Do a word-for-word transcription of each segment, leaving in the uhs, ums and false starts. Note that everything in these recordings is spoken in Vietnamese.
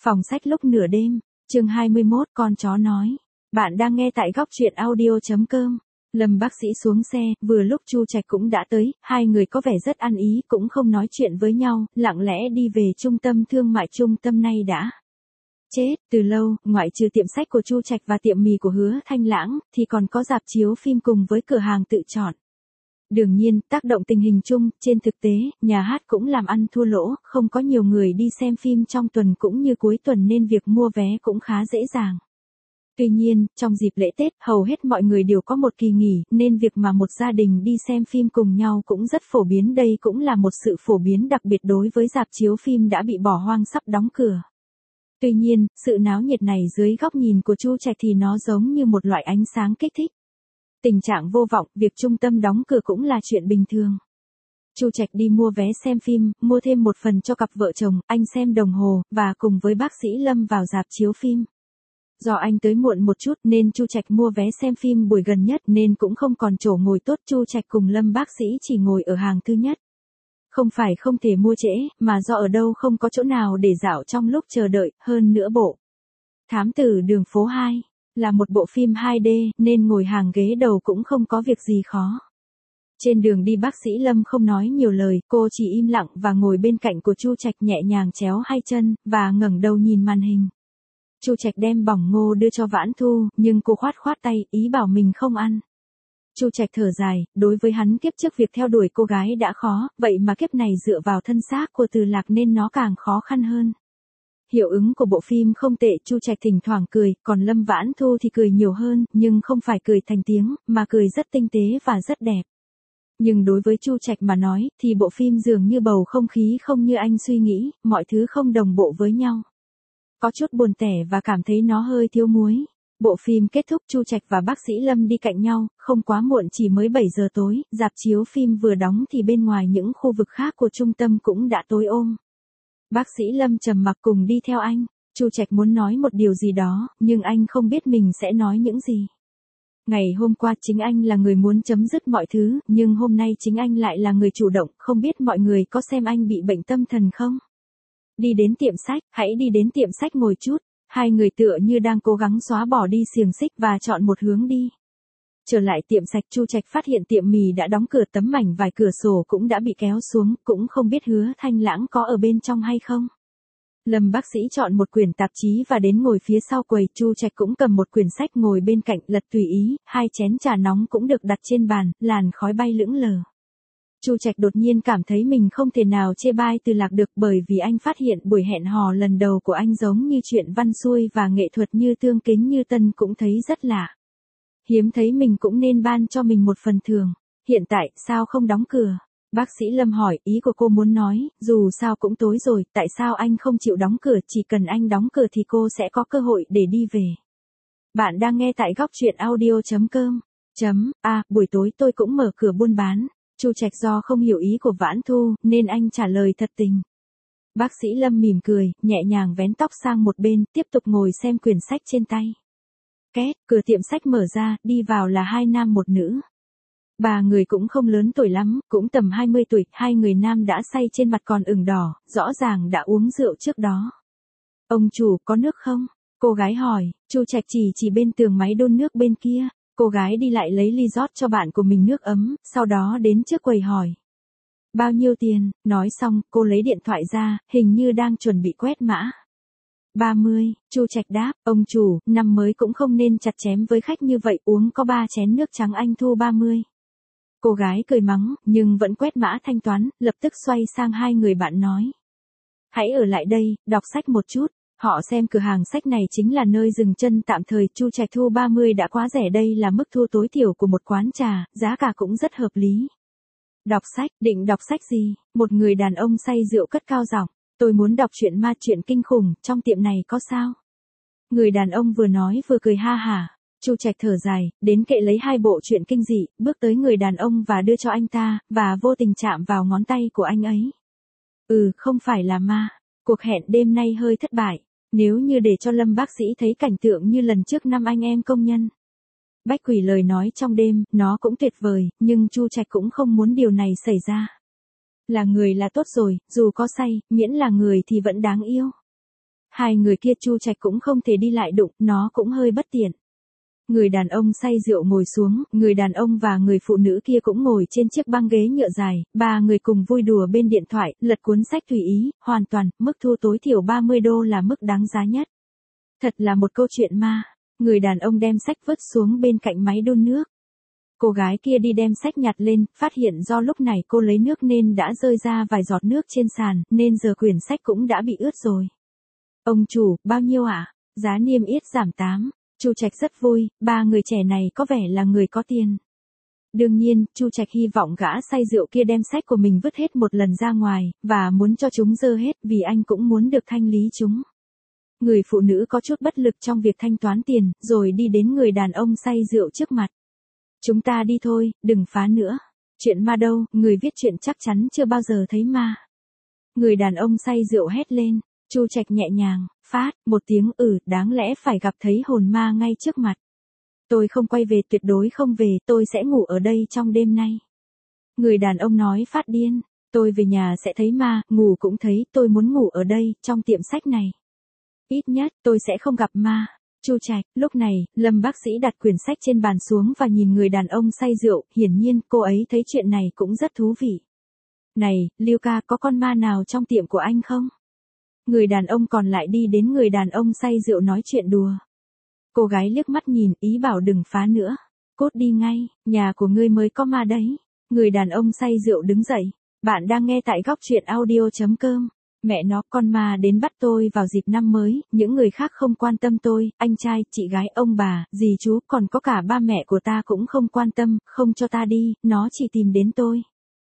Phòng sách lúc nửa đêm, chương hai mươi mốt, con chó nói. Bạn đang nghe tại góc truyện audio chấm com. Lâm bác sĩ xuống xe, vừa lúc Chu Trạch cũng đã tới, hai người có vẻ rất ăn ý, cũng không nói chuyện với nhau, lặng lẽ đi về trung tâm thương mại. Trung tâm này đã chết từ lâu, ngoại trừ tiệm sách của Chu Trạch và tiệm mì của Hứa Thanh Lãng, thì còn có rạp chiếu phim cùng với cửa hàng tự chọn. Đương nhiên, tác động tình hình chung, trên thực tế, nhà hát cũng làm ăn thua lỗ, không có nhiều người đi xem phim trong tuần cũng như cuối tuần nên việc mua vé cũng khá dễ dàng. Tuy nhiên, trong dịp lễ Tết, hầu hết mọi người đều có một kỳ nghỉ, nên việc mà một gia đình đi xem phim cùng nhau cũng rất phổ biến. Đây cũng là một sự phổ biến đặc biệt đối với rạp chiếu phim đã bị bỏ hoang sắp đóng cửa. Tuy nhiên, sự náo nhiệt này dưới góc nhìn của Chu Trạch thì nó giống như một loại ánh sáng kích thích. Tình trạng vô vọng, việc trung tâm đóng cửa cũng là chuyện bình thường. Chu Trạch đi mua vé xem phim, mua thêm một phần cho cặp vợ chồng, anh xem đồng hồ, và cùng với bác sĩ Lâm vào rạp chiếu phim. Do anh tới muộn một chút nên Chu Trạch mua vé xem phim buổi gần nhất nên cũng không còn chỗ ngồi tốt. Chu Trạch cùng Lâm bác sĩ chỉ ngồi ở hàng thứ nhất. Không phải không thể mua trễ, mà do ở đâu không có chỗ nào để dạo trong lúc chờ đợi. Hơn nữa bộ Thám Tử Đường Phố hai là một bộ phim hai D, nên ngồi hàng ghế đầu cũng không có việc gì khó. Trên đường đi bác sĩ Lâm không nói nhiều lời, cô chỉ im lặng và ngồi bên cạnh của Chu Trạch, nhẹ nhàng chéo hai chân, và ngẩng đầu nhìn màn hình. Chu Trạch đem bỏng ngô đưa cho Vãn Thu, nhưng cô khoát khoát tay, ý bảo mình không ăn. Chu Trạch thở dài, đối với hắn kiếp trước việc theo đuổi cô gái đã khó, vậy mà kiếp này dựa vào thân xác của Từ Lạc nên nó càng khó khăn hơn. Hiệu ứng của bộ phim không tệ, Chu Trạch thỉnh thoảng cười, còn Lâm Vãn Thu thì cười nhiều hơn, nhưng không phải cười thành tiếng, mà cười rất tinh tế và rất đẹp. Nhưng đối với Chu Trạch mà nói, thì bộ phim dường như bầu không khí không như anh suy nghĩ, mọi thứ không đồng bộ với nhau. Có chút buồn tẻ và cảm thấy nó hơi thiếu muối. Bộ phim kết thúc, Chu Trạch và bác sĩ Lâm đi cạnh nhau, không quá muộn, chỉ mới bảy giờ tối, rạp chiếu phim vừa đóng thì bên ngoài những khu vực khác của trung tâm cũng đã tối om. Bác sĩ Lâm trầm mặc cùng đi theo anh. Chu Trạch muốn nói một điều gì đó, nhưng anh không biết mình sẽ nói những gì. Ngày hôm qua chính anh là người muốn chấm dứt mọi thứ, nhưng hôm nay chính anh lại là người chủ động. Không biết mọi người có xem anh bị bệnh tâm thần không? Đi đến tiệm sách, hãy đi đến tiệm sách ngồi chút. Hai người tựa như đang cố gắng xóa bỏ đi xiềng xích và chọn một hướng đi. Trở lại tiệm sách, Chu Trạch phát hiện tiệm mì đã đóng cửa, tấm mảnh vài cửa sổ cũng đã bị kéo xuống, cũng không biết Hứa Thanh Lãng có ở bên trong hay không. Lâm bác sĩ chọn một quyển tạp chí và đến ngồi phía sau quầy. Chu Trạch cũng cầm một quyển sách ngồi bên cạnh, lật tùy ý, hai chén trà nóng cũng được đặt trên bàn, làn khói bay lững lờ. Chu Trạch đột nhiên cảm thấy mình không thể nào chê bai Từ Lạc được, bởi vì anh phát hiện buổi hẹn hò lần đầu của anh giống như chuyện văn xuôi và nghệ thuật như Tương Kính Như Tân cũng thấy rất lạ. Hiếm thấy mình cũng nên ban cho mình một phần thưởng. Hiện tại, sao không đóng cửa? Bác sĩ Lâm hỏi, ý của cô muốn nói, dù sao cũng tối rồi, tại sao anh không chịu đóng cửa, chỉ cần anh đóng cửa thì cô sẽ có cơ hội để đi về. Bạn đang nghe tại góc truyện audio chấm com. Chấm, à, buổi tối tôi cũng mở cửa buôn bán. Chu Trạch do không hiểu ý của Vãn Thu, nên anh trả lời thật tình. Bác sĩ Lâm mỉm cười, nhẹ nhàng vén tóc sang một bên, tiếp tục ngồi xem quyển sách trên tay. Két, cửa tiệm sách mở ra, đi vào là hai nam một nữ. Ba người cũng không lớn tuổi lắm, cũng tầm hai mươi tuổi, hai người nam đã say trên mặt còn ửng đỏ, rõ ràng đã uống rượu trước đó. Ông chủ, có nước không? Cô gái hỏi. Chu Trạch chỉ chỉ bên tường máy đun nước bên kia. Cô gái đi lại lấy ly rót cho bạn của mình nước ấm, sau đó đến trước quầy hỏi. Bao nhiêu tiền? Nói xong, cô lấy điện thoại ra, hình như đang chuẩn bị quét mã. ba mươi, Chu Trạch đáp, ông chủ, năm mới cũng không nên chặt chém với khách như vậy, uống có ba chén nước trắng anh thu ba mươi. Cô gái cười mắng, nhưng vẫn quét mã thanh toán, lập tức xoay sang hai người bạn nói. Hãy ở lại đây, đọc sách một chút. Họ xem cửa hàng sách này chính là nơi dừng chân tạm thời. Chu Trạch thu ba mươi đã quá rẻ, đây là mức thu tối thiểu của một quán trà, giá cả cũng rất hợp lý. Đọc sách, định đọc sách gì? Một người đàn ông say rượu cất cao giọng. Tôi muốn đọc truyện ma, truyện kinh khủng, trong tiệm này có sao? Người đàn ông vừa nói vừa cười ha hả. Chu Trạch thở dài, đến kệ lấy hai bộ truyện kinh dị, bước tới người đàn ông và đưa cho anh ta, và vô tình chạm vào ngón tay của anh ấy. Ừ, không phải là ma. Cuộc hẹn đêm nay hơi thất bại. Nếu như để cho Lâm bác sĩ thấy cảnh tượng như lần trước năm anh em công nhân Bách Quỷ lời nói trong đêm, nó cũng tuyệt vời, nhưng Chu Trạch cũng không muốn điều này xảy ra. Là người là tốt rồi, dù có say, miễn là người thì vẫn đáng yêu. Hai người kia Chu Trạch cũng không thể đi lại đụng, nó cũng hơi bất tiện. Người đàn ông say rượu ngồi xuống, người đàn ông và người phụ nữ kia cũng ngồi trên chiếc băng ghế nhựa dài, ba người cùng vui đùa bên điện thoại, lật cuốn sách tùy ý, hoàn toàn, mức thu tối thiểu ba mươi đô là mức đáng giá nhất. Thật là một câu chuyện ma. Người đàn ông đem sách vứt xuống bên cạnh máy đun nước. Cô gái kia đi đem sách nhặt lên, phát hiện do lúc này cô lấy nước nên đã rơi ra vài giọt nước trên sàn, nên giờ quyển sách cũng đã bị ướt rồi. Ông chủ, bao nhiêu ạ? À? Giá niêm yết giảm tám. Chu Trạch rất vui, ba người trẻ này có vẻ là người có tiền. Đương nhiên, Chu Trạch hy vọng gã say rượu kia đem sách của mình vứt hết một lần ra ngoài, và muốn cho chúng dơ hết vì anh cũng muốn được thanh lý chúng. Người phụ nữ có chút bất lực trong việc thanh toán tiền, rồi đi đến người đàn ông say rượu trước mặt. Chúng ta đi thôi, đừng phá nữa. Chuyện ma đâu, người viết chuyện chắc chắn chưa bao giờ thấy ma. Người đàn ông say rượu hét lên. Chu Trạch nhẹ nhàng, phát, một tiếng ừ, đáng lẽ phải gặp thấy hồn ma ngay trước mặt. Tôi không quay về, tuyệt đối không về, tôi sẽ ngủ ở đây trong đêm nay. Người đàn ông nói phát điên, tôi về nhà sẽ thấy ma, ngủ cũng thấy, tôi muốn ngủ ở đây, trong tiệm sách này. Ít nhất, tôi sẽ không gặp ma. Chu Trạch, lúc này, Lâm bác sĩ đặt quyển sách trên bàn xuống và nhìn người đàn ông say rượu, hiển nhiên cô ấy thấy chuyện này cũng rất thú vị. Này, Lưu ca, có con ma nào trong tiệm của anh không? Người đàn ông còn lại đi đến người đàn ông say rượu nói chuyện đùa. Cô gái liếc mắt nhìn, ý bảo đừng phá nữa. Cốt đi ngay, nhà của ngươi mới có ma đấy. Người đàn ông say rượu đứng dậy. Bạn đang nghe tại góc truyện audio chấm com. Mẹ nó, con ma đến bắt tôi vào dịp năm mới, những người khác không quan tâm tôi, anh trai, chị gái, ông bà, dì chú, còn có cả ba mẹ của ta cũng không quan tâm, không cho ta đi, nó chỉ tìm đến tôi.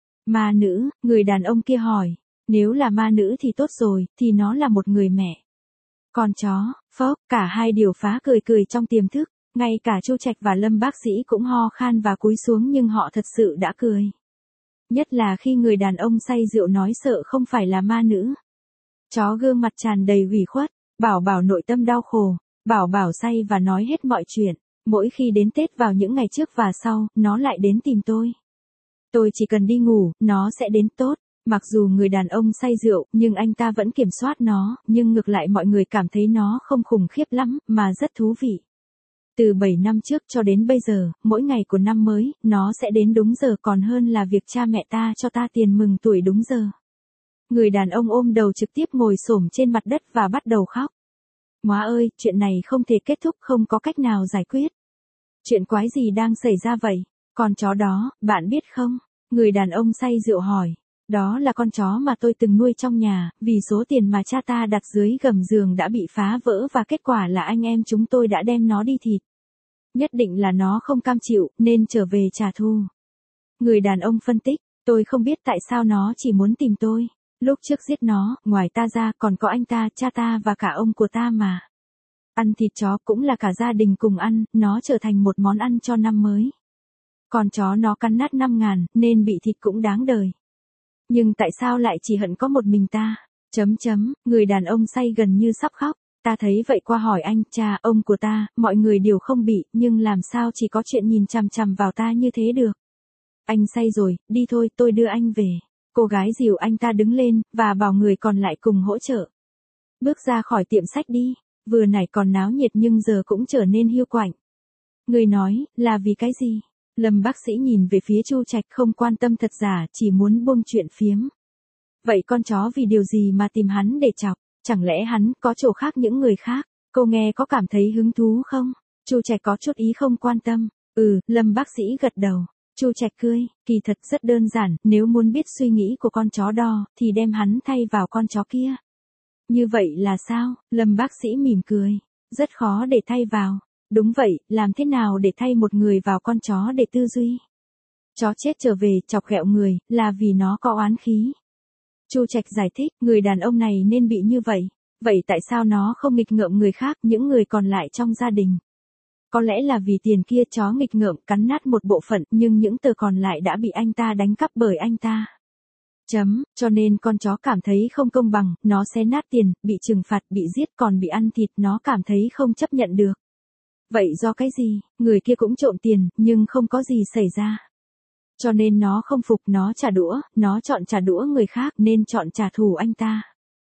Ma nữ, người đàn ông kia hỏi. Nếu là ma nữ thì tốt rồi, thì nó là một người mẹ. Con chó, phốc, cả hai đều phá cười cười trong tiềm thức, ngay cả Chu Trạch và Lâm bác sĩ cũng ho khan và cúi xuống nhưng họ thật sự đã cười. Nhất là khi người đàn ông say rượu nói sợ không phải là ma nữ. Chó gương mặt tràn đầy ủy khuất, bảo bảo nội tâm đau khổ, bảo bảo say và nói hết mọi chuyện. Mỗi khi đến Tết vào những ngày trước và sau, nó lại đến tìm tôi. Tôi chỉ cần đi ngủ, nó sẽ đến tốt. Mặc dù người đàn ông say rượu, nhưng anh ta vẫn kiểm soát nó, nhưng ngược lại mọi người cảm thấy nó không khủng khiếp lắm, mà rất thú vị. Từ bảy năm trước cho đến bây giờ, mỗi ngày của năm mới, nó sẽ đến đúng giờ còn hơn là việc cha mẹ ta cho ta tiền mừng tuổi đúng giờ. Người đàn ông ôm đầu trực tiếp ngồi xổm trên mặt đất và bắt đầu khóc. Móa ơi, chuyện này không thể kết thúc, không có cách nào giải quyết. Chuyện quái gì đang xảy ra vậy? Con chó đó, bạn biết không? Người đàn ông say rượu hỏi. Đó là con chó mà tôi từng nuôi trong nhà, vì số tiền mà cha ta đặt dưới gầm giường đã bị phá vỡ và kết quả là anh em chúng tôi đã đem nó đi thịt. Nhất định là nó không cam chịu, nên trở về trả thù. Người đàn ông phân tích, tôi không biết tại sao nó chỉ muốn tìm tôi. Lúc trước giết nó, ngoài ta ra còn có anh ta, cha ta và cả ông của ta mà. Ăn thịt chó cũng là cả gia đình cùng ăn, nó trở thành một món ăn cho năm mới. Con chó nó cắn nát năm ngàn, nên bị thịt cũng đáng đời. Nhưng tại sao lại chỉ hận có một mình ta? Chấm chấm, người đàn ông say gần như sắp khóc. Ta thấy vậy qua hỏi anh, cha, ông của ta, mọi người đều không bị, nhưng làm sao chỉ có chuyện nhìn chằm chằm vào ta như thế được? Anh say rồi, đi thôi, tôi đưa anh về. Cô gái dìu anh ta đứng lên, và bảo người còn lại cùng hỗ trợ. Bước ra khỏi tiệm sách đi, vừa nãy còn náo nhiệt nhưng giờ cũng trở nên hiu quạnh. Người nói, là vì cái gì? Lâm bác sĩ nhìn về phía Chu Trạch không quan tâm thật giả, chỉ muốn buông chuyện phiếm. Vậy con chó vì điều gì mà tìm hắn để chọc? Chẳng lẽ hắn có chỗ khác những người khác? Cô nghe có cảm thấy hứng thú không? Chu Trạch có chút ý không quan tâm. Ừ, Lâm bác sĩ gật đầu. Chu Trạch cười, kỳ thật rất đơn giản, nếu muốn biết suy nghĩ của con chó đo, thì đem hắn thay vào con chó kia. Như vậy là sao? Lâm bác sĩ mỉm cười. Rất khó để thay vào. Đúng vậy, làm thế nào để thay một người vào con chó để tư duy? Chó chết trở về chọc ghẹo người, là vì nó có oán khí. Chu Trạch giải thích, người đàn ông này nên bị như vậy. Vậy tại sao nó không nghịch ngợm người khác, những người còn lại trong gia đình? Có lẽ là vì tiền kia chó nghịch ngợm cắn nát một bộ phận, nhưng những tờ còn lại đã bị anh ta đánh cắp bởi anh ta. Chấm, cho nên con chó cảm thấy không công bằng, nó xé nát tiền, bị trừng phạt, bị giết còn bị ăn thịt, nó cảm thấy không chấp nhận được. Vậy do cái gì? Người kia cũng trộm tiền, nhưng không có gì xảy ra. Cho nên nó không phục, nó trả đũa, nó chọn trả đũa người khác nên chọn trả thù anh ta.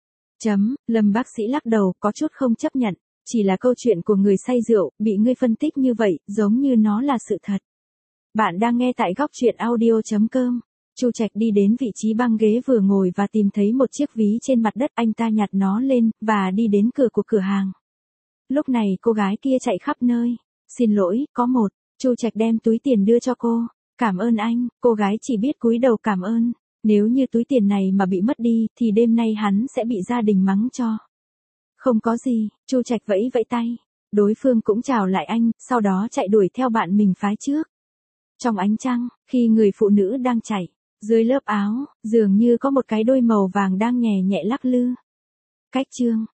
Chấm, Lâm bác sĩ lắc đầu, có chút không chấp nhận. Chỉ là câu chuyện của người say rượu, bị ngươi phân tích như vậy, giống như nó là sự thật. Bạn đang nghe tại góc truyện audio.com. Chu Trạch đi đến vị trí băng ghế vừa ngồi và tìm thấy một chiếc ví trên mặt đất, anh ta nhặt nó lên, và đi đến cửa của cửa hàng. Lúc này cô gái kia chạy khắp nơi. Xin lỗi, có một. Chu Trạch đem túi tiền đưa cho cô. Cảm ơn anh, cô gái chỉ biết cúi đầu cảm ơn. Nếu như túi tiền này mà bị mất đi, thì đêm nay hắn sẽ bị gia đình mắng cho. Không có gì, Chu Trạch vẫy vẫy tay. Đối phương cũng chào lại anh, sau đó chạy đuổi theo bạn mình phái trước. Trong ánh trăng, khi người phụ nữ đang chạy, dưới lớp áo, dường như có một cái đôi màu vàng đang nhẹ nhẹ lắc lư. Cách chương